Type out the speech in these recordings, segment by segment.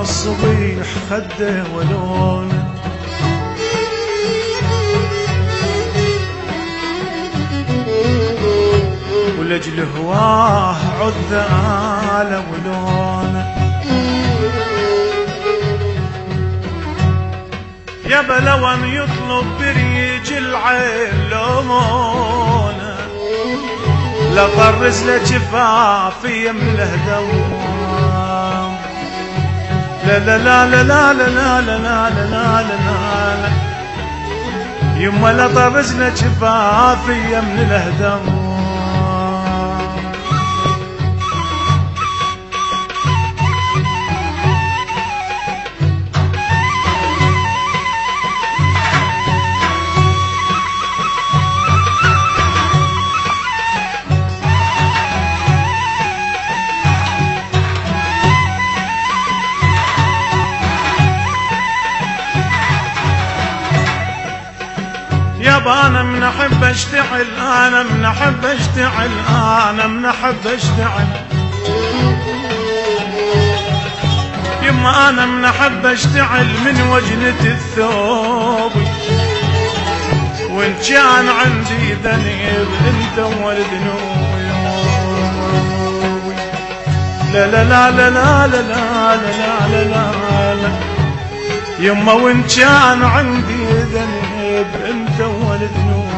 الصبيح خده ولونه، ولجل هواه عذاله ولونه. يا بلوان يطلب بريج العين لونه، لا طرز له شفافي من الهدوام. لا لا لا لا لا لا لا لا لا لا لا يما لا طرز له شفافي من الهدوام. أنا من أحب أشتعل، أنا من أحب أشتعل، أنا من أحب أشتعل يما، أنا من أحب أشتعل من وجنة الثوب. وإن كان عندي ذنب أنت ولد ذنوبي. لا لا لا لا لا لا لا لا لا لا يما، وإن كان عندي ذنب أنت ولد ذنوبي.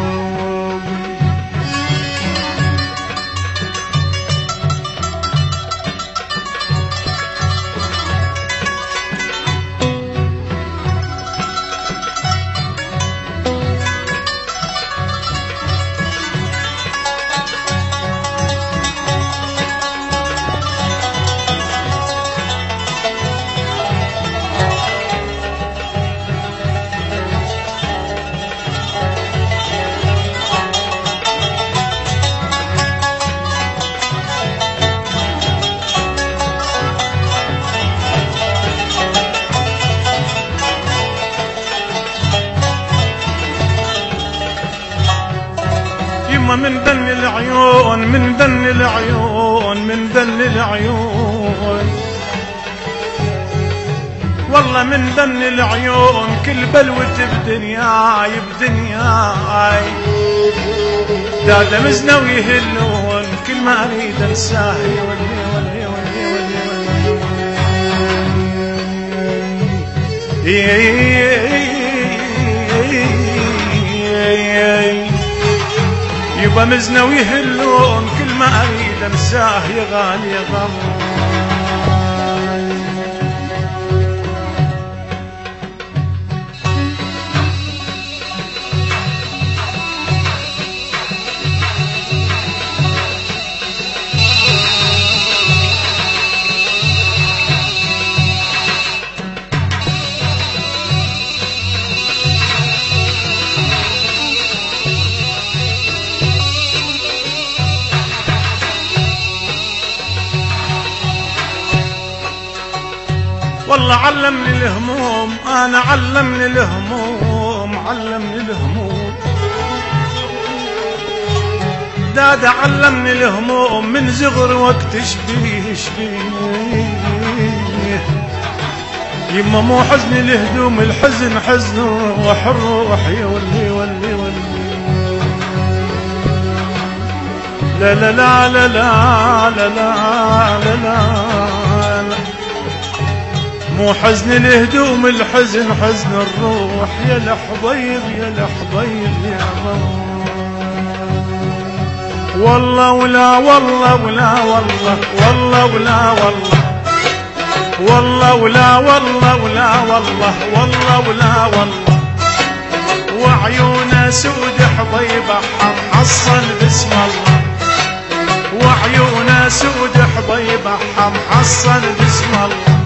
من ذن العيون، من ذن العيون، من ذن العيون، والله من ذن العيون كل بلوة بدنياي بدنياي. دادا مزنا ويهلون كل ما اريد انساه يولي ولي ولي ولي يبا مزنا ويهلون كل ما اريد انساه يا غالي يا غالي. والله علمني الهموم، أنا علمني الهموم، علمني الهموم. دادا علمني الهموم من صغر وقت شبيه شبيه. يما مو حزني الهدوم، الحزن حزن روح الروح يا ولي ولي ولي. لا لا لا لا لا لا لا لا مو حزن الهدوم، الحزن حزن الروح يا الحبيب يا الحبيب يا غم. والله ولا والله ولا والله، والله ولا والله، والله ولا والله ولا والله، والله ولا والله. وعيونه سود حبيبه حصل باسم الله، وعيونه سود حبيبه حصل باسم الله.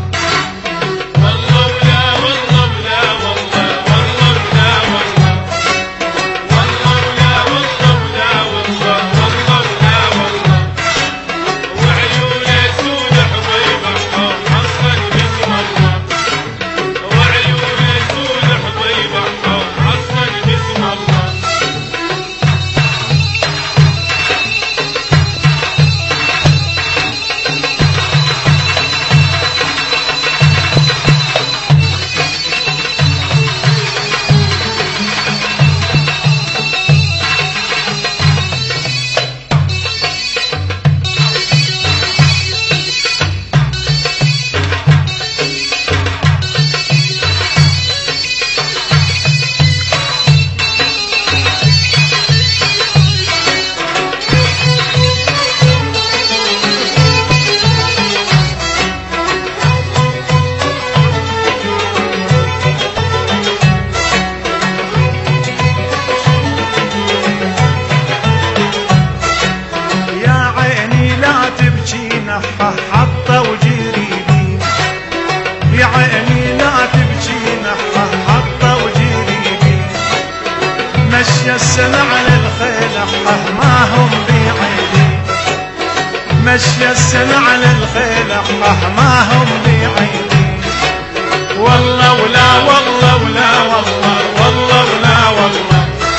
ما هم بعيدين، مشي السنة على الخيل ما هم بعيدين. والله ولا والله ولا والله والله ولا والله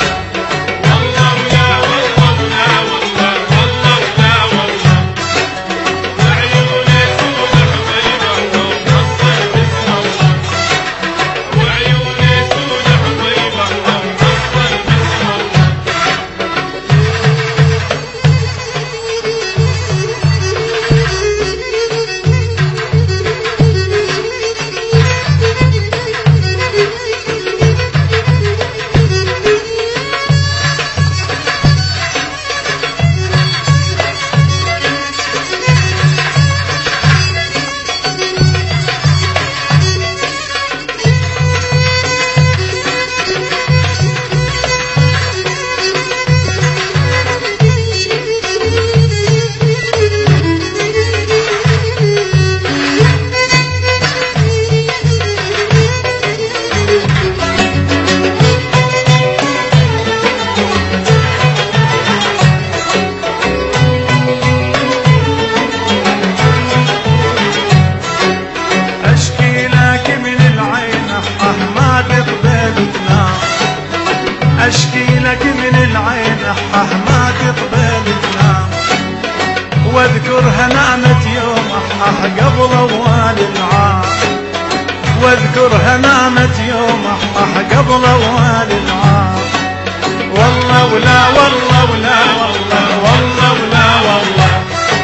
أشكي لك من العين ما تقبل تنام، واذكرها نامت يوم قبل أول العام، واذكرها نامت يوم قبل أول العام. والله ولا والله ولا والله والله ولا والله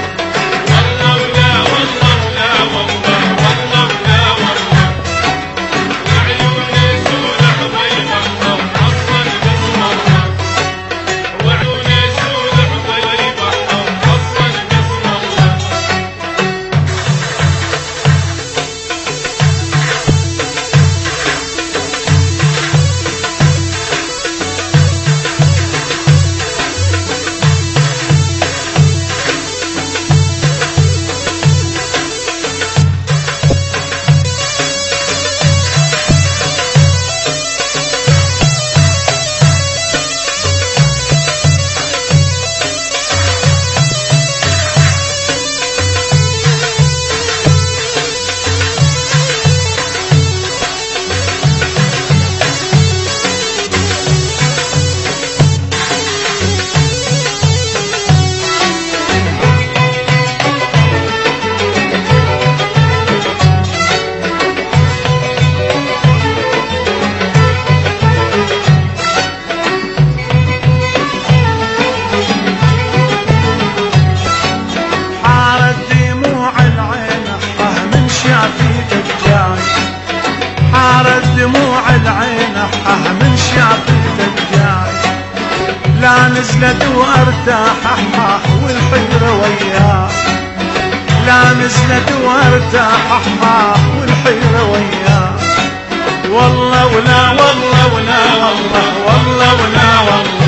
دموع العين من شافيتك جاي، لا نزلت وارتاح والحيرة وياه، لا نزلت وارتاح والحيرة وياه. والله ولا والله ولا والله والله ولا والله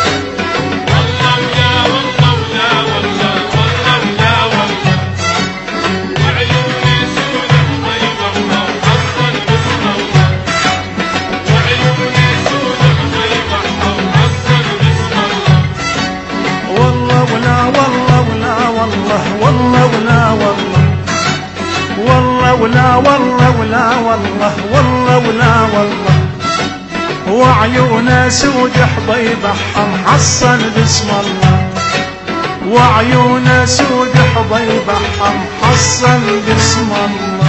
ولا والله ولا والله والله ولا والله، وعيونه سود حضيبه محصن باسم الله، وعيونه سود حضيبه محصن باسم الله.